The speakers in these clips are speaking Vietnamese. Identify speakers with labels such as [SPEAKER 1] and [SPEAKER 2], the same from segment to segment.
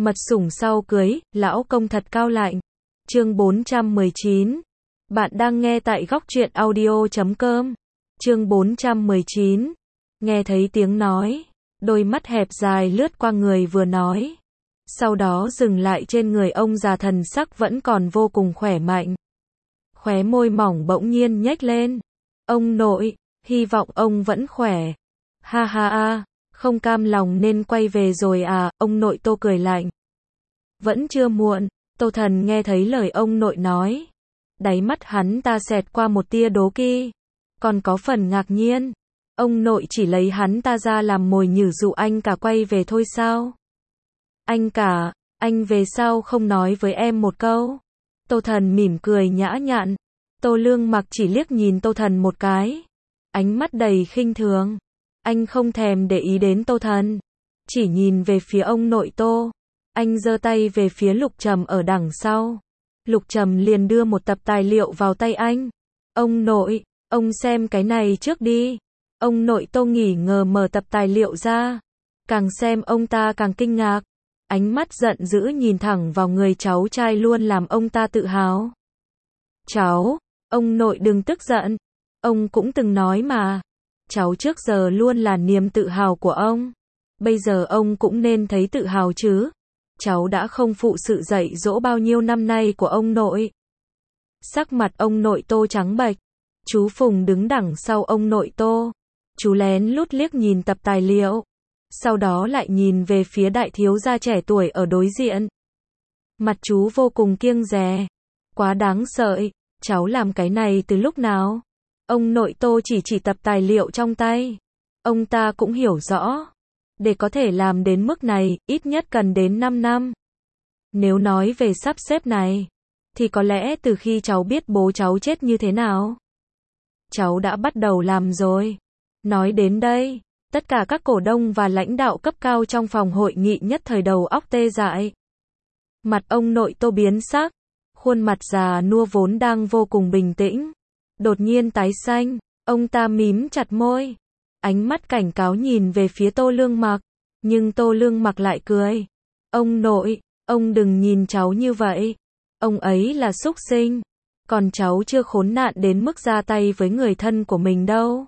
[SPEAKER 1] Mật sủng sau cưới, lão công thật cao lạnh. Chương 419. Bạn đang nghe tại góc truyện audio.com. Chương 419. Nghe thấy tiếng nói, đôi mắt hẹp dài lướt qua người vừa nói. Sau đó dừng lại trên người ông già, thần sắc vẫn còn vô cùng khỏe mạnh. Khóe môi mỏng bỗng nhiên nhếch lên. Ông nội, hy vọng ông vẫn khỏe. Ha ha ha, không cam lòng nên quay về rồi à, ông nội Tô cười lạnh. Vẫn chưa muộn, Tô Thần nghe thấy lời ông nội nói. Đáy mắt hắn ta xẹt qua một tia đố kỵ, còn có phần ngạc nhiên. Ông nội chỉ lấy hắn ta ra làm mồi nhử dụ anh cả quay về thôi sao? Anh cả, anh về sao không nói với em một câu? Tô Thần mỉm cười nhã nhặn. Tô Lương Mặc chỉ liếc nhìn Tô Thần một cái, ánh mắt đầy khinh thường. Anh không thèm để ý đến Tô Thần, chỉ nhìn về phía ông nội Tô. Anh giơ tay về phía Lục Trầm ở đằng sau. Lục Trầm liền đưa một tập tài liệu vào tay anh. Ông nội, ông xem cái này trước đi. Ông nội Tô nghỉ ngờ mở tập tài liệu ra. Càng xem ông ta càng kinh ngạc. Ánh mắt giận dữ nhìn thẳng vào người cháu trai luôn làm ông ta tự hào. Cháu, ông nội đừng tức giận. Ông cũng từng nói mà. Cháu trước giờ luôn là niềm tự hào của ông. Bây giờ ông cũng nên thấy tự hào chứ. Cháu đã không phụ sự dạy dỗ bao nhiêu năm nay của ông nội. Sắc mặt ông nội Tô trắng bệch. Chú Phùng đứng đằng sau ông nội Tô. Chú lén lút liếc nhìn tập tài liệu. Sau đó lại nhìn về phía đại thiếu gia trẻ tuổi ở đối diện. Mặt chú vô cùng kiêng dè. Quá đáng sợ, cháu làm cái này từ lúc nào? Ông nội Tô chỉ tập tài liệu trong tay. Ông ta cũng hiểu rõ. Để có thể làm đến mức này, ít nhất cần đến 5 năm. Nếu nói về sắp xếp này, thì có lẽ từ khi cháu biết bố cháu chết như thế nào, cháu đã bắt đầu làm rồi. Nói đến đây, tất cả các cổ đông và lãnh đạo cấp cao trong phòng hội nghị nhất thời đầu óc tê dại. Mặt ông nội Tô biến sắc, khuôn mặt già nua vốn đang vô cùng bình tĩnh, đột nhiên tái xanh, ông ta mím chặt môi, ánh mắt cảnh cáo nhìn về phía Tô Lương Mặc, nhưng Tô Lương Mặc lại cười. Ông nội, ông đừng nhìn cháu như vậy, ông ấy là súc sinh, còn cháu chưa khốn nạn đến mức ra tay với người thân của mình đâu.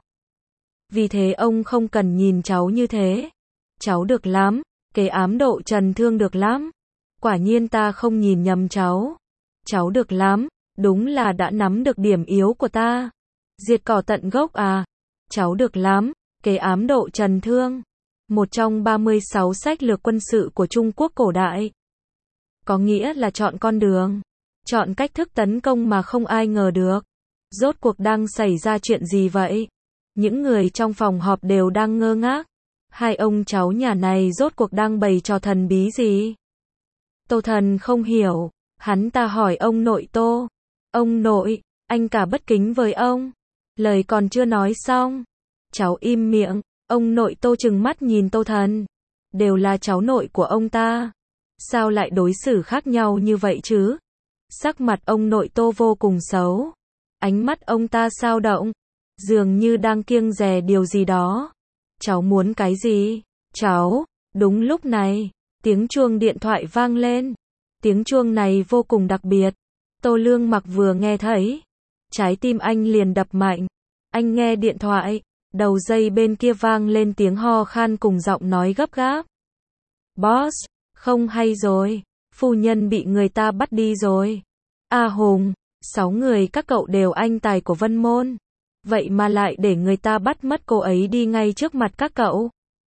[SPEAKER 1] Vì thế ông không cần nhìn cháu như thế. Cháu được lắm, kế ám độ Trần Thương được lắm. Quả nhiên ta không nhìn nhầm cháu. Cháu được lắm, đúng là đã nắm được điểm yếu của ta. Diệt cỏ tận gốc à. Cháu được lắm, kế ám độ Trần Thương. Một trong 36 sách lược quân sự của Trung Quốc cổ đại. Có nghĩa là chọn con đường, chọn cách thức tấn công mà không ai ngờ được. Rốt cuộc đang xảy ra chuyện gì vậy? Những người trong phòng họp đều đang ngơ ngác. Hai ông cháu nhà này rốt cuộc đang bày trò thần bí gì? Tô Thần không hiểu. Hắn ta hỏi ông nội Tô. Ông nội, anh cả bất kính với ông. Lời còn chưa nói xong. Cháu im miệng. Ông nội Tô trừng mắt nhìn Tô Thần. Đều là cháu nội của ông ta. Sao lại đối xử khác nhau như vậy chứ? Sắc mặt ông nội Tô vô cùng xấu. Ánh mắt ông ta dao động. Dường như đang kiêng dè điều gì đó. Cháu muốn cái gì? Cháu, đúng lúc này, tiếng chuông điện thoại vang lên. Tiếng chuông này vô cùng đặc biệt. Tô Lương Mặc vừa nghe thấy, trái tim anh liền đập mạnh. Anh nghe điện thoại, đầu dây bên kia vang lên tiếng ho khan cùng giọng nói gấp gáp. Boss, không hay rồi, phu nhân bị người ta bắt đi rồi. A Hùng, 6 người các cậu đều anh tài của Vân Môn. Vậy mà lại để người ta bắt mất cô ấy đi ngay trước mặt các cậu.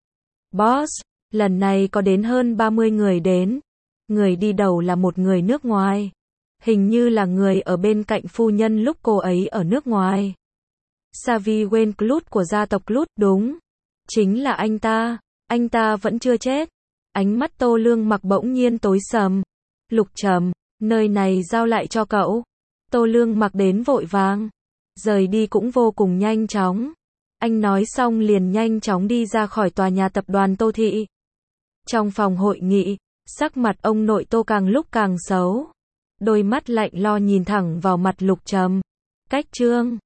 [SPEAKER 1] Boss, lần này có đến hơn 30 người đến. Người đi đầu là một người nước ngoài. Hình như là người ở bên cạnh phu nhân lúc cô ấy ở nước ngoài. Savi Wen Clut của gia tộc Clut, đúng. Chính là anh ta vẫn chưa chết. Ánh mắt Tô Lương Mặc bỗng nhiên tối sầm. Lục Trầm, nơi này giao lại cho cậu. Tô Lương Mặc đến vội vàng. Rời đi cũng vô cùng nhanh chóng. Anh nói xong liền nhanh chóng đi ra khỏi tòa nhà tập đoàn Tô Thị. Trong phòng hội nghị, sắc mặt ông nội Tô càng lúc càng xấu. Đôi mắt lạnh lo nhìn thẳng vào mặt Lục Trầm. Cách trương,